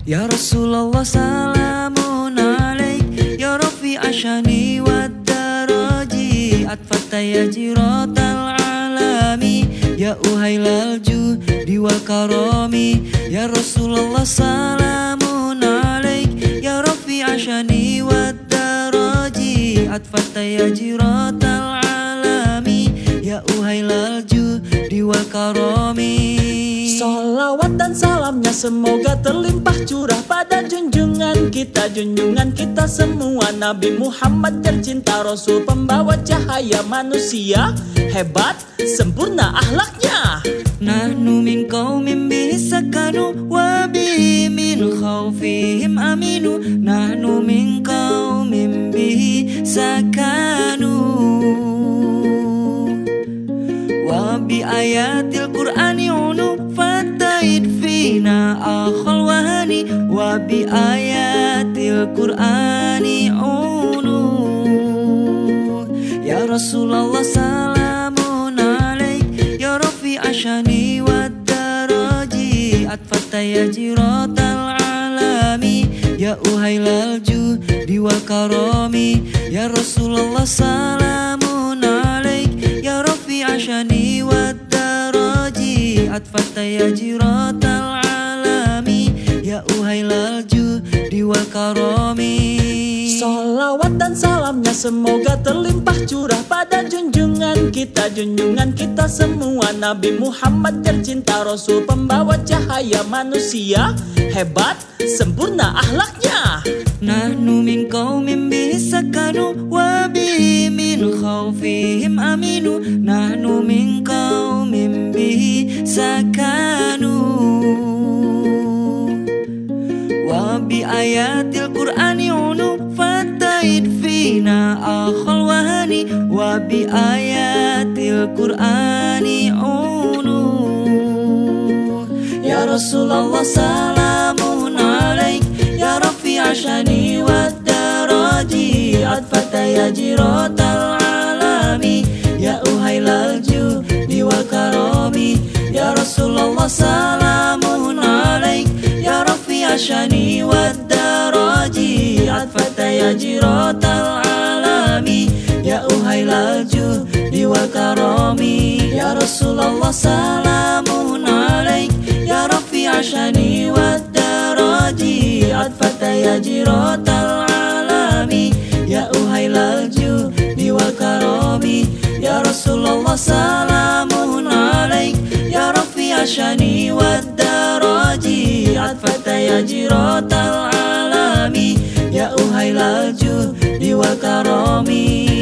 Ya Rasulullah salamun alaik, ya Rafi ashani wad daraji, atfata ya jiratal alami, ya uhailal judi wal karami. Ya Rasulullah salamun alaik, ya Rafi ashani wad daraji, atfata ya jiratal alami, ya uhailal judi wal karami. Salawat dan salamnya semoga terlimpah curah pada junjungan kita semua, Nabi Muhammad tercinta, Rasul pembawa cahaya manusia, hebat sempurna akhlaknya. Nahnu min qaumin bihi sakanu wa bihi min khawfihim aminu. Nahnu min qaumin bihi sakanu wa bi ayatil qur'ani unu fatahid fina akhal wahani. Wa bi ayatil qur'ani unu. Ya Rasulullah salamun alaik, ya Rafi ashani wad daraji, atfata ya jiratal alami, ya uhailal judi wal karami. Ya Rasulullah salamun alaik, ya Rafi ashani wad daraji, atfata ya jiratal alami, ya uhailal judi wal karami. Salawat dan salamnya semoga terlimpah curah pada junjungan kita semua, Nabi Muhammad tercinta, Rasul pembawa cahaya manusia, hebat sempurna akhlaknya. Nahnu min qaumin bihi sakanu wa bihi min khawfihim aminu. Nahnu min qaumin bihi sakanu wa bi ayatil qur'ani unu fatahid fina akhal wahani. Wa bi ayatil qur'ani unu. Ya Rasulullah salamun alaik, ya Rafi ashani wad daraji, atfata ya jiratal alami, ya uhailal judi wal karami. Ya Rasulullah salamun alaik, ya Rafi ashani wad daraji, atfata ya jiratal alami, ya uhailal judi wal karami. Ya Rasulullah salamun alaik, ya Rafi ashani wad daraji, atfata ya jiratal alami, ya uhailal judi wal karami. Ya Rasulullah salamun alaik, ya Rafi ashani wad daraji, atfata ya jiratal alami, ya uhailal judi wal karami.